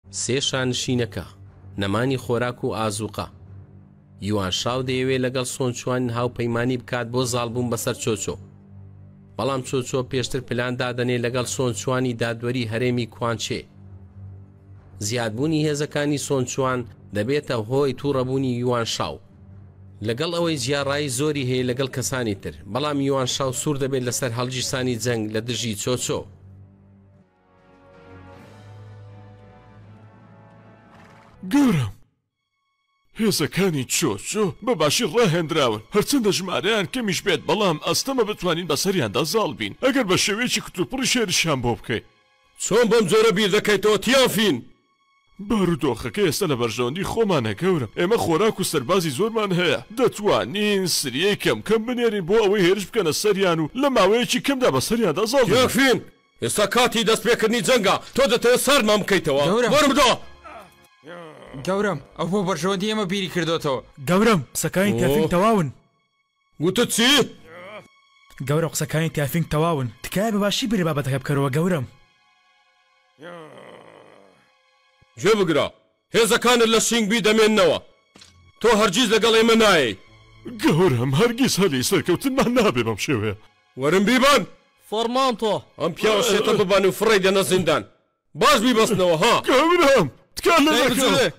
سێ شانشینەکە نەمانی خۆراک و ئازوقە یوان شاو دەیەوێت لەگەڵ سۆنچوان هاوپەیمانی بکات بۆ زاڵبوون بەسەر چۆچۆ بەڵام چۆچۆ پێشتر پلان دادەنێ لەگەڵ سۆنچوانی دادوەری هەرێمی کوانچێ زیادبوونی هێزەکانی سۆنچوان دەبێتە هۆی تووڕەبوونی یوان شاو لەگەڵ ئەوەی زیاڕایی زۆری هەیە لەگەڵ کەسانی تر بەڵام یوان شاو سوور دەبێت لەسەر هەڵگیرسانی جەنگ لە دژی چۆچۆ گەورم هێزەکانی چۆچۆ بەباشی ڕاهێنراون هەرچەندە ژمارەیان کەمیش بێت بەڵام ئەستەمە بتوانین بەسەریاندا زاڵ بین ئەگەر بە شێوەیەکی کتوپڕی شێریشان بۆ بکەیت چۆن بەم جۆرە بیر دەکەیتەوە تیافین بارودۆخەکە ئێستا لە بەرژەوەندی خۆمانە گەورم ئێمە خۆراک و سەربازی زۆرمان هەیە دەتوانین سریەی کەم کەم بنێرین بۆ ئەوەی هێرش بکەنە سەریان و لە ماوەیەکی کەمدا بەسەریاندا زاڵ بین تیافین ئێستا کاتی دەستپێکردنی جەنگە تۆ دەتەوێت سەرمان بکەیتەوە وەرم بدۆ گەورم ئەو بۆ بەرژەوەندی ئێمە بیری کردوتەوە گەورم قسەکانی تیافین تەواون گوتت چی؟ گەورە قسەکانی تیافین تەواون تکایە بەباشی بێ بابەتەکە بکەرەوە گەورم گوێ بگرە هێزەکانت لە شینگبی دەمێننەوە تۆ هەرگیز لەگەڵ ئێمە نایەی گەورم هەرگیز هەلی سەرکەوتنمان نابێ بەم شێوەیە وەرم بیبان فەرمان تۆ ئەم پیاوە شێتە ببان و فڕی دەنە زیندان باش بیبەستنەوە ها گەورم تکان لێ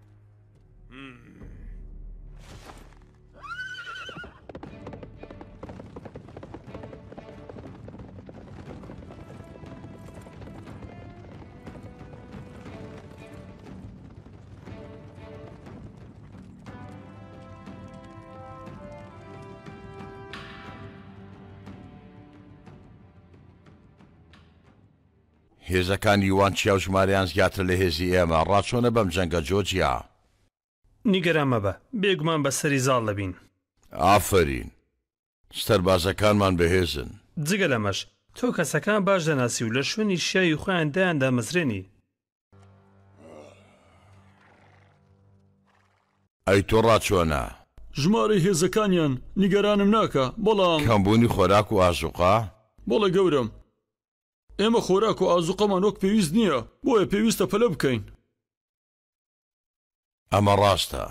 هێزەکانی یوان چیا و ژمارەیان زیاتر لە هێزی ئێمە ڕاچۆنە بەم جەنگە جۆجیا نیگەران مەبە بێگومان بەسەری زاڵ دەبین ئافرین سەربازەکانمان بەهێزن جگە لەمەش تۆ کەسەکان باش دەناسی و لە شوێنی شیای خۆیان دایاندا مەزرێنی ئەی تۆ ڕاچۆنە ژمارەی هێزەکانیان نیگەرانم ناکە بەڵام کەمبوونی خۆراک و ئازوقا بەڵێ گەورم ئێمە خۆراک و ئازوقەمان وەک پێویست نییە بۆیە پێویستە پەلە بکەین ئەمە ڕاستە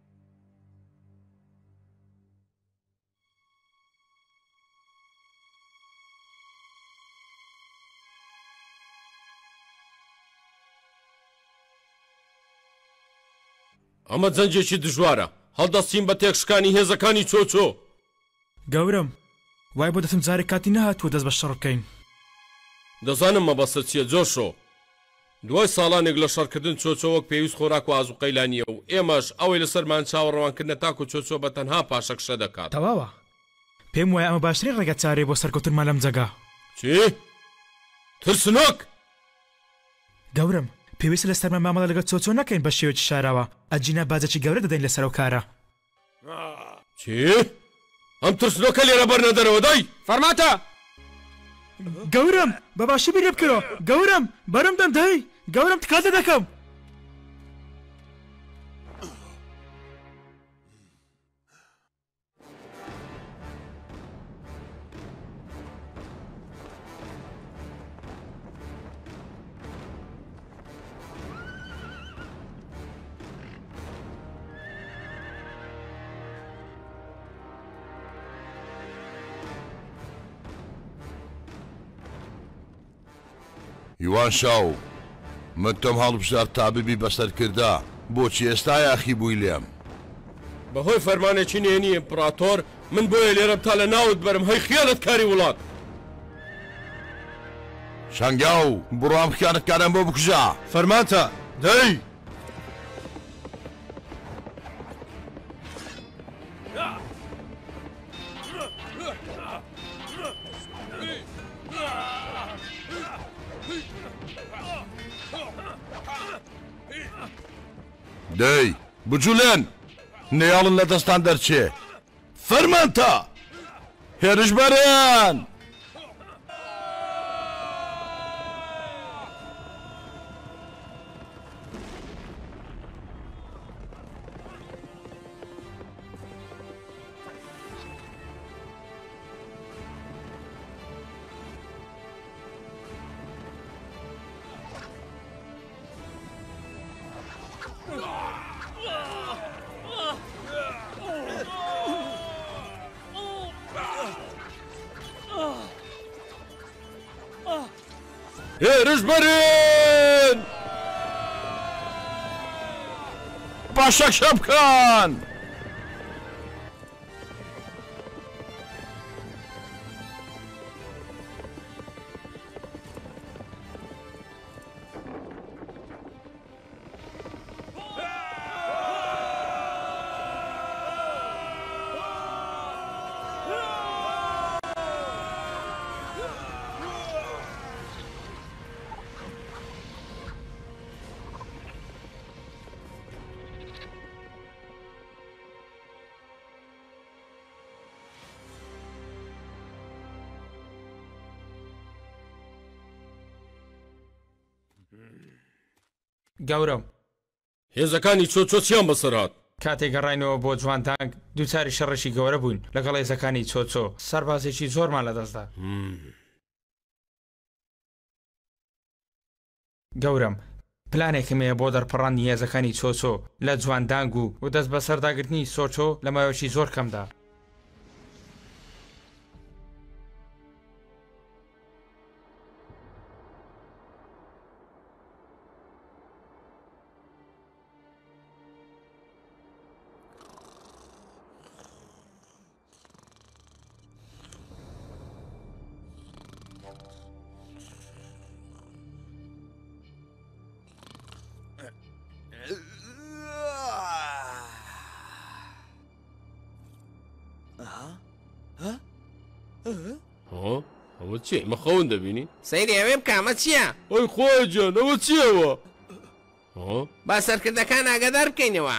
ئەمە جەنجێکی دژوارە هەڵدەستین بە تێکشکانی هێزەکانی چۆچۆ گەورم وای بۆ دەتم جارێک کاتی نەهاتووە دەست بە شەڕ بکەین دەزانم مەبەستە چییە جۆشۆ دوای ساڵانێک لە شەڕکردن چۆچۆ وەک پێویست خۆراک و ئازوقەی لانیە و ئێمەش ئەوەی لەسەرمان چاوەڕەوانکردنە تاکو چۆچۆ بە تەنها پاشە کشە دەکات تەواوە پێم وایە ئەمە باشترین ڕێگە چارەیە بۆ سەرکەوتنمان لەم جەگا چی؟ ترسنۆک؟ گەورم پێویستە لە سەرمان مامەڵە لەگەڵ چۆچۆ نەکەین بە شێوەیەکی شاراوە ئەجینە باجێکی گەورە دەدەین لەسەر ئەو کارە چی؟ ئەم ترسنۆکە لێرە بەرنەدەرەوە دای فەرماتە گەورم بەباشی بیرێ بکەرەوە گەورم بەرم دەم دای گەورم تکاتە دەکەم یوان شاو من تۆم هەڵبژار تا ببی بەسەرکردا بۆچی ئێستا یاخی بووی لێم بەهۆی فەرمانێکی نێنی ئیمپراتۆر من بۆیە لێرەم تا لە ناوت بەرم هەی خیانەت کاری وڵات شەنگاو بڕام خیانەتکاران بۆ بکوژە فەرمانتە دەی دەی بجوولێن نێیاڵن لە دەستان دەرچێ فەرمانتە هێرشبەرێن هێرش بەرن باشەک شە بکەن گەورم هێزەکانی چۆچۆ چیان بەسەرات کاتێک گەڕاینەوە بۆ جوانتانگ دووچاری شەڕەشی گەورە بوون لەگەڵ هێزەکانی چۆچۆ سەربازێکی زۆرمان لەدەستدا گەورم پلانێکم هەیە بۆ دەرپەڕاندنی هێزەکانی چۆچۆ لە جواندانگ و دەست بە سەرداگرتنی سۆچۆ لە ماوەیەکی زۆر کەمدا ئەوە چی مەخەون دەبینی سەیری ئەوێ بکامە چییە؟ ئەی خۆجان ئەوە چیەوە با سەرکردەکان ئاگادار بکەینەوە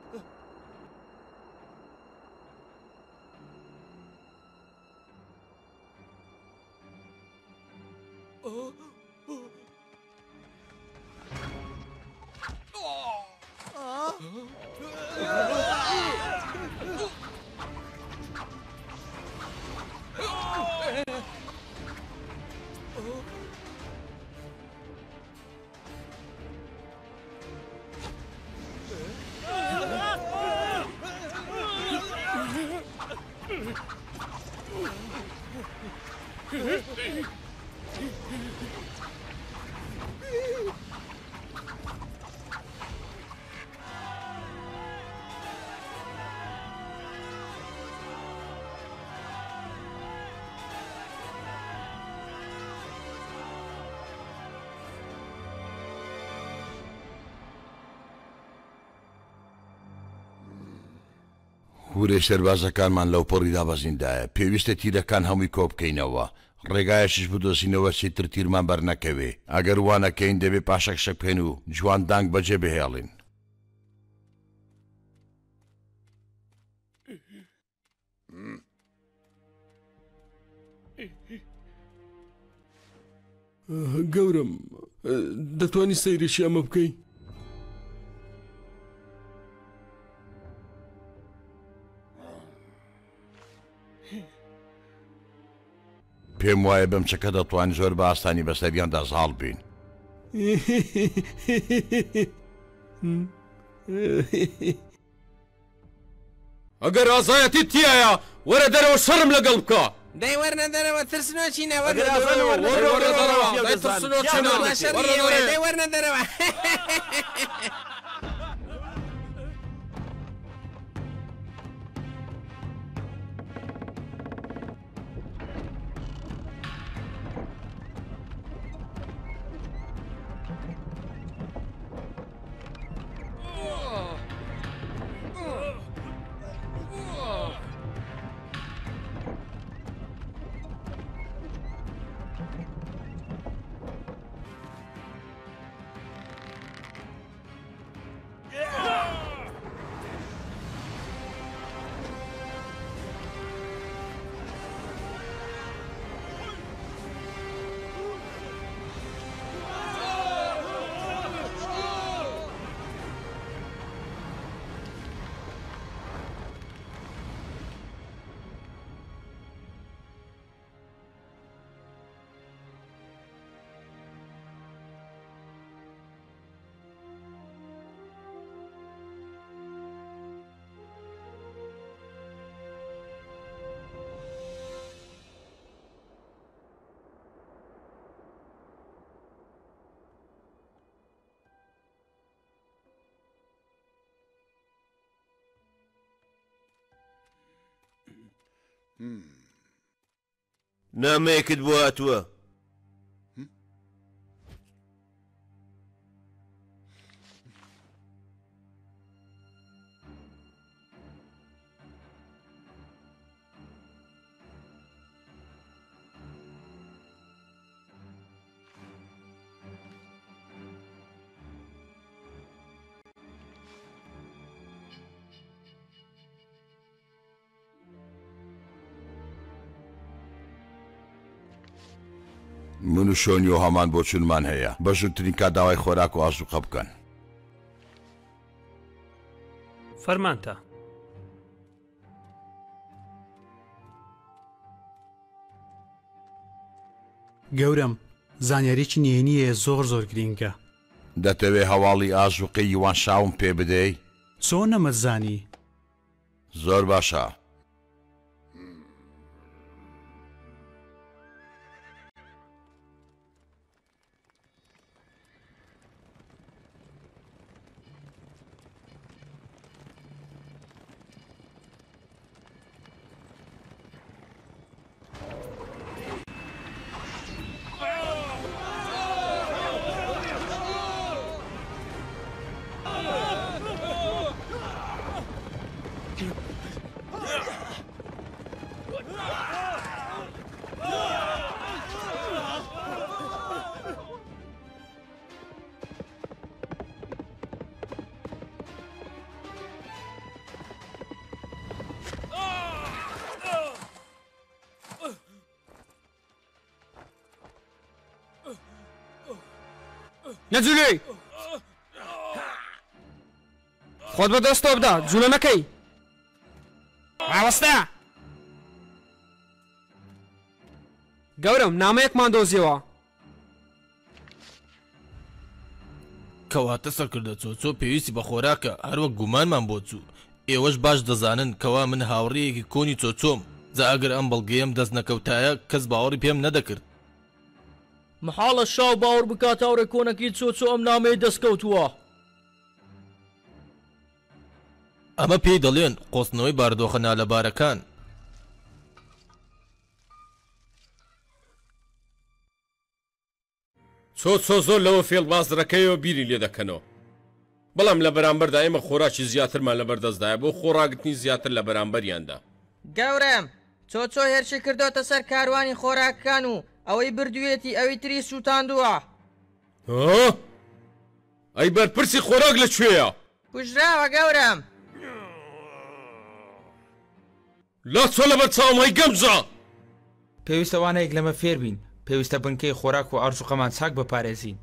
هورێ سەربازەکانمان لەو پەڕی دابەزیندایە پێویستە تیرەکان هەمووی کۆ بکەینەوە ڕێگایەشش بدۆزینەوە چیتر تیرمان بەرنەکەوێ ئەگەر وانەکەین دەبێ پاشەک شە بکەین و جواندانگ بەجێ بهێڵین گەورم دەتوانی سەیرێکی ئەمە بکەی پێم وایە بەم چەکە دەتوانین زۆر بە ئاستانی بەسەریاندا زاڵ بین ئەگەر ئازایەتی تایە وەرە دەرەوە شەرم لەگەڵ بکە دەی وەرنە دەرەوە ترسنۆچینە وەرنە دەرەوە نامەیەکت بۆ هاتووە. من و شۆنی و هەمان بۆ چونمان هەیە بە ژوورترین کاداوای خۆراک و ئازوقە بکەن. فەرمانتە. گەورم زانیاریی نهێنیە زۆر گرینگە. دەتەوێ هەواڵی ئازوقەی یوان شاوم پێ بدەی؟ چۆن نەمەزانی؟ زۆر باشە. نەجوولەی خۆت بە دەستەوە بدە، جوولە نەکەی. ڕاوەستە گەورم نامەیەکمان دۆزیەوە. کەواتە سەرکردە چۆچۆ پێویستی بە خۆراکە هەروەک گومانمان بۆ چوو. ئێوەش باش دەزانن کەوا من هاوڕێیەکی کۆنی چۆچۆم. جا ئەگەر ئەم بەڵگەیەم دەست نەکەوتایە کەس باوەڕی پێم نەدەکرد. محاڵە شاو باوەڕ بکات هاوڕێ کۆنەکی چۆچۆ ئەم نامەیە دەستکەوتووە. ئەمە پێی دەڵێن قۆستنەوەی باردۆخە نالەبارەکان. چۆچۆ زۆر لەوە فێڵبازڕەکەیەوە بیری لێ دەکەنەوە. بەڵام لە بەرامبەردا ئێمە خۆراکی زیاترمان لەبەردەستدایە بۆ خۆراگرتنی زیاتر لە بەرامبەریاندا. گەورم چۆچۆ هێرشی کردوتە سەر کاروانی خۆراکەکان و ئەوەی بردوێتی ئەوی تری سووتاندووە. ئەی بەرپرسی خۆراک لەکوێیە؟ کوژراوە گەورم. لا چۆ لەبەر چاومای گەمجا. پێویستە وانەیەک لەمە فێر بین. پێویستە بنکەی خۆراک و ئەرزوقەمان چاک بپارێزین.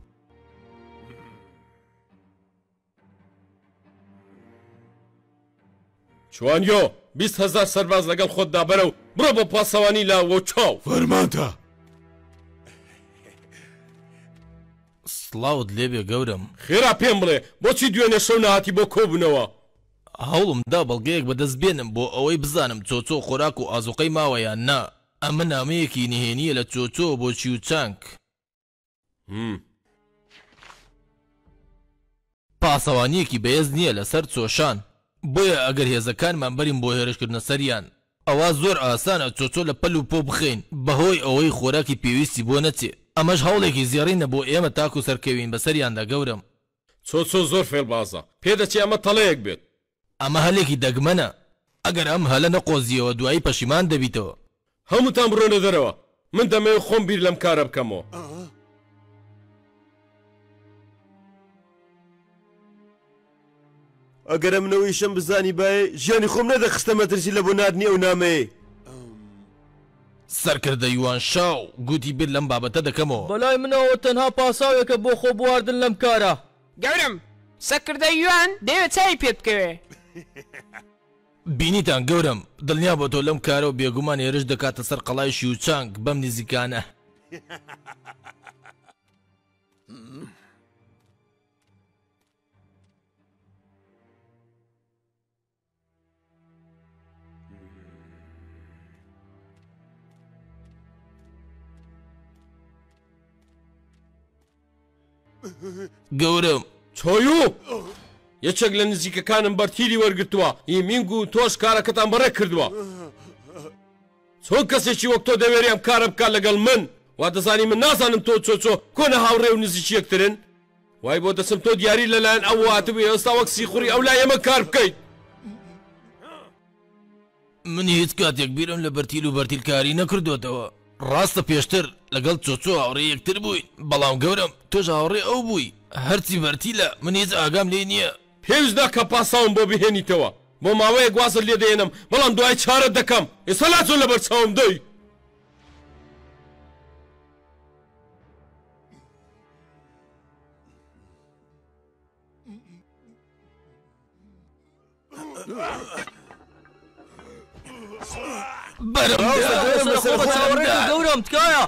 چوانیۆ 20,000 سەرباز لەگەڵ خۆتدا بەرە و بڕۆ بۆ پاسەوانی لاوە چاو. فەرمانتە. سڵاوت لێبێ گەورم. خێرا پێم بڵێ بۆچی دوێنێ شەو نهاتی بۆ کۆبوونەوە؟ هەوڵمدا بەڵگەیەک بەدەست بێنم بۆ ئەوەی بزانم چۆچۆ خۆراک و ئازوقەی ماوەیان نا. ئەمە نامەیەکی نهێنیە لە چۆچۆ بۆ چیوچانک. پاسەوانیەکی بەهێز نییە لەسەر چۆشان. بۆیە ئەگەر هێزەکانمان بەرین بۆ هێرشکردنە سەریان ئەوە زۆر ئاسانە چۆچۆ لە پەل و پۆ بخەین بەهۆی ئەوەی خۆراکی پێویستی بۆ نەچێ. ئەمەش هەوڵێکی زیێڕینە بۆ ئێمە تاکو سەرکەوین بەسەریاندا گەورم. چۆچۆ زۆر فێڵبازە پێدەچێ ئەمە تەڵەیەک بێت. ئەمە هەلێکی دەگمەنە. ئەگەر ئەم هەلە نەقۆزیەوە دوایی پەشیمان دەبیتەوە. هەمووتان بڕۆنە دەرەوە. من دەمەوێت خۆم بیر لەم کارە بکەمەوە. ئەگەر منەوەی شەم بزانی باێ ژیانی خۆم نەدەخستە مەترسی لە بۆ نردنی ئەو نامەیە. سەرکردە یوان شاو گوتی بیر لەم بابەتە دەکەمەوە. بەلای منەوە تەنها پاساوێکە بۆ خۆ بواردن لەم کارە. گەورم سەرکردە یوان دەوێت چای پێ بکەوێ. بینیتان گەورم دڵنیا بۆ تۆ لەم کارە و بێگومان هێرش دەکاتە سەر قەڵای شیوچانک بەم نزیکانە. گەورم چۆیوو یەکێک لە نزیکەکانم بەرتیری وەرگرتووە. ئیمینگ و تۆش کارەکەتان بەڕێ کردووە. چۆن کەسێکی وەک تۆ دەوێری ئەم کارە بکات لەگەڵ من وا دەزانی من نازانم تۆ چۆچۆ کۆنە هاوڕێ و نزیکی یەکترن وای بۆ دەسم تۆ دیاری لەلایەن ئەو هاتبووی ئێستا وەک سیخوڕی ئەو لای ئێمە کار بکەیت من هیچ کاتێک بیرم لە بەرتیل و بەرتیلکاری نەکردوێتەوە ڕاستە پێشتر لەگەڵ چۆچۆ هاوڕێ یەکتر بووین بەڵام گەورم تۆش هاوڕێ ئەو بووی هەرچی بەرتیلە من هیچ ئاگام لێ نییە پێویست ناکە پاساوم بۆ بهێنیتەوە بۆ ماوەیە گوازت لێ دێنم بەڵام دوای چارەت دەکەم ئێستا لاچۆن لە بەرچاوم دەی گەورم تکایە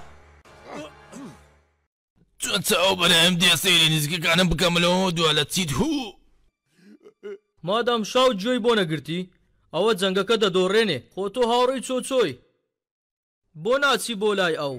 چۆن چاو بەرەم دێ سەیری نزیکەکانم بکەمەوە دوا لە چیت هوو مادام شاو گوێی بۆ نەگرتی ئەوە جەنگەکە دەدۆڕێنێ خۆ تۆ هاوڕێی چۆچۆی بۆ ناچی بۆ لای ئەو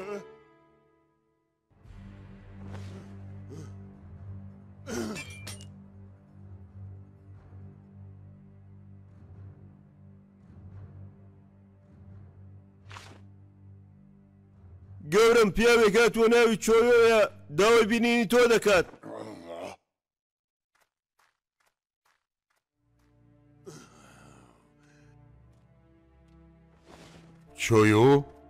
گەورم پیاوێک هاتووە ناوی چۆیۆیە داوای بینینی تۆ دەکات چۆیۆ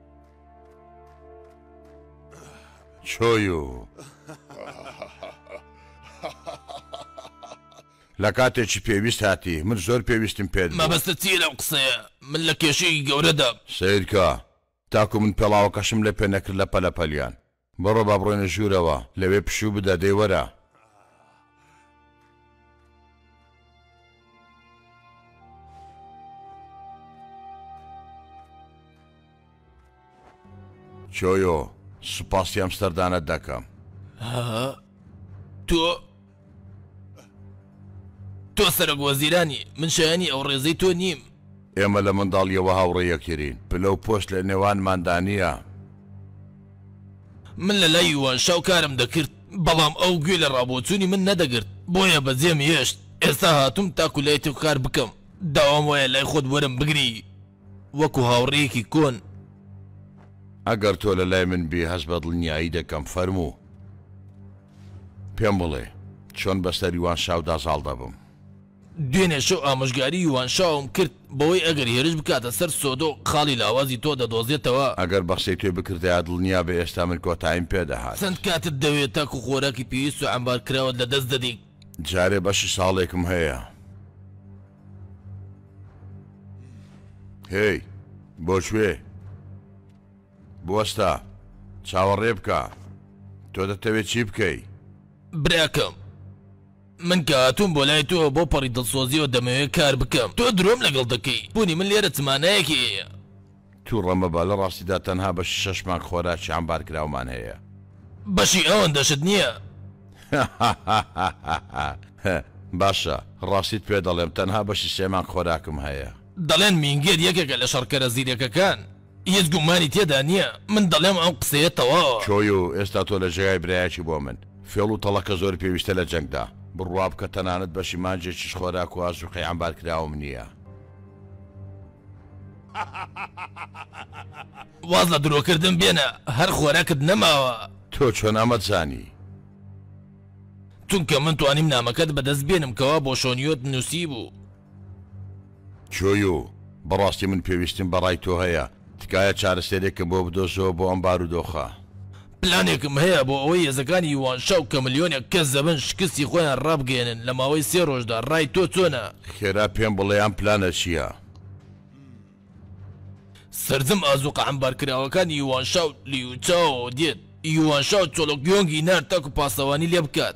چۆیۆ لە کاتێکی پێویست هاتی من زۆر پێویستم پێت مەبەستە چیە لەو قسەیە من لە کێشەی گەورەدا سیرکە تاکو من پێڵاوەکەشم لە پێ نەکرد لە پەلەپەلیان بڕۆ با بڕۆینە ژوورەوە لەوێ پشوو بدە دەیوەرە چۆیۆ سوپاسی ئەمستەردانت دەکەم تۆ سەرۆک وەزیرانی من شایانی ئەو ڕێزەی تۆ نیم ئێمە لە منداڵیەوە هاوڕێ یەکیرین پلە و پۆست لە نێوانماندا نییە من لە لای یوان شاو کارم دەکرد بەڵام ئەو گوێ لە ڕابۆچوونی من نەدەگرت بۆیە بەجێم هێشت ئێستا هاتووم تاکو لای تۆ کار بکەم داوام وایە لای خۆت وەرم بگری وەکو هاوڕێیەکی کۆن ئەگەر تۆ لە لای من بێ هەست بە دڵنیایی دەکەم فەرموو پێم بڵێ چۆن بەسەر یوان شاودا زاڵ دەبم دوێنێ شەو ئامۆژگاری یوان شاوم کرد بەوەی ئەگەر هێرش بکاتە سەر سۆدۆ خاڵی لاوازی تۆ دەدۆزێتەوە ئەگەر بەخسەی توێ بکردیا دڵنیا بە ئێستا من کۆتاییم پێدەهات چەند کاتت دەوێت تاکو خۆراکی پێویست و ئەمبار کراوە لە دەست دەدەیت جارێ بەشی ساڵێکم هەیە هی بۆ کوێ بوەستە چاوەڕێ بکە تۆ دەتەوێت چی بکەی براکەم من کە هاتووم بۆ لای تۆ بۆ پەڕی دڵسۆزیەوە دەمەوێت کار بکەم تۆ درۆم لەگەڵ دەکەی بوونی من لێرە چمانەیەکی هەیە تو ڕەمە بە لە ڕاستیدا تەنها بەشی 6 مانگ خۆراکی ئەمبار کراومان هەیە بەشی ئەوەندەشت نییە باشە ڕاستیت پێ دەڵێم تەنها بەشی 3 مانگ خۆراکم هەیە دەڵێن مینگێر یەکێکە لە شەڕکەرە زیرەکەکان هیچ گومانی تێدا نییە من دەڵێم ئەو قسەیە تەواوە چۆی و ئێستا تۆ لە ژێگای برایەکی بۆ من فێڵ و تەڵەکە زۆر پێویستە لە جەنگدا بڕوا بکە تەنانەت بەشی مانجێکیش خۆراک و ئازوقەی ئەمبار کراوم نییە واز لە درۆکردن بێنە هەر خۆراکت نەماوە تۆ چۆن ئەمەت زانی چونکە من توانیم نامەکەت بەدەست بێنم کەوا بۆ شۆنیۆت نووسی بوو چۆی و بەڕاستی من پێویستیم بەڕای تۆ هەیە تکایە چارەسەرێکم بۆ بدۆزەوە بۆ ئەم بارودۆخە پلانێکم هەیە بۆ ئەوەی هێزەکانی یوان شاو کە ملیۆنێک کەس دەبن شکستی خۆیان ڕابگەێنن لە ماوەی 3 ڕۆژدا ڕای تۆ چۆنە خێرا پێم بڵێ ئەم پلانە چییە سەرجەم ئازوقە ئەمبارکراوەکانی یوان شاو لیوچاوەوە دێت یوان شاو چۆلۆکیۆنگی نار تاکو پاسەوانی لێ بکات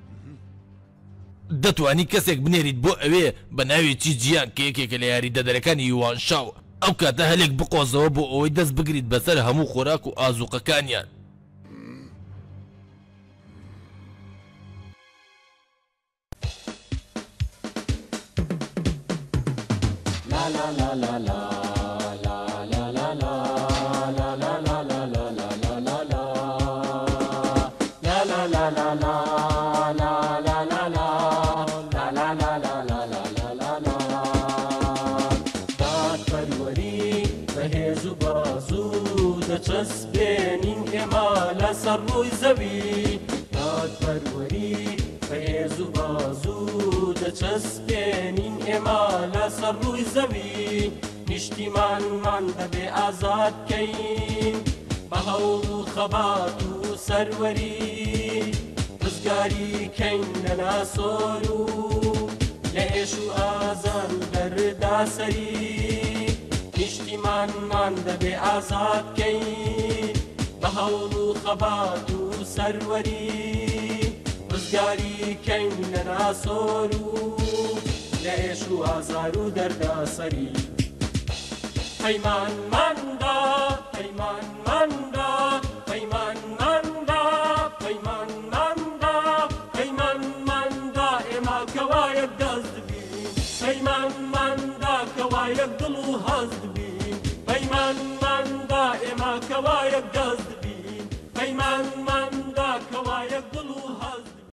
دەتوانی کەسێک بنێریت بۆ ئەوێ بە ناوی چی جیان کە یەکێکە لە یاریدەدەرەکانی یوان شاو ئەو کاتە هەلێک بقۆزەوە بۆ ئەوەی دەست بگریت بەسەر هەموو خۆراک و ئازوقەکانیان داد پروری بەهێز و زەوی دادپەروەری بەهێز و بازوو دەچەسپێنین ئێمە لەسەر ڕووی زەوی نیشتیمانمان دەبێ ئازاد بکەین بە هەوڵ و خەبات و سەروەری ڕزگاری کەین لە ناسۆر و لە ئێش و ئازار و دەردا سەری نیشتیمانمان دەبێ ئازاد بکەین بە هەوڵ و خەبات و سەروەری ڕزگاری کەین لە ناسۆر و لە ئێش و ئازار و دەردا سەری پەیمانماندا پەیمانماندا پەیمانماندا پەیمانماندا پەیمانماندا ئێمە کەوایەک دەست بین پەیمانماندا کەوایەک دڵ و هەست بین پەیمانماندا ئێمە کەوایەک دەست بین پەیمانماندا کەوایەک دڵ و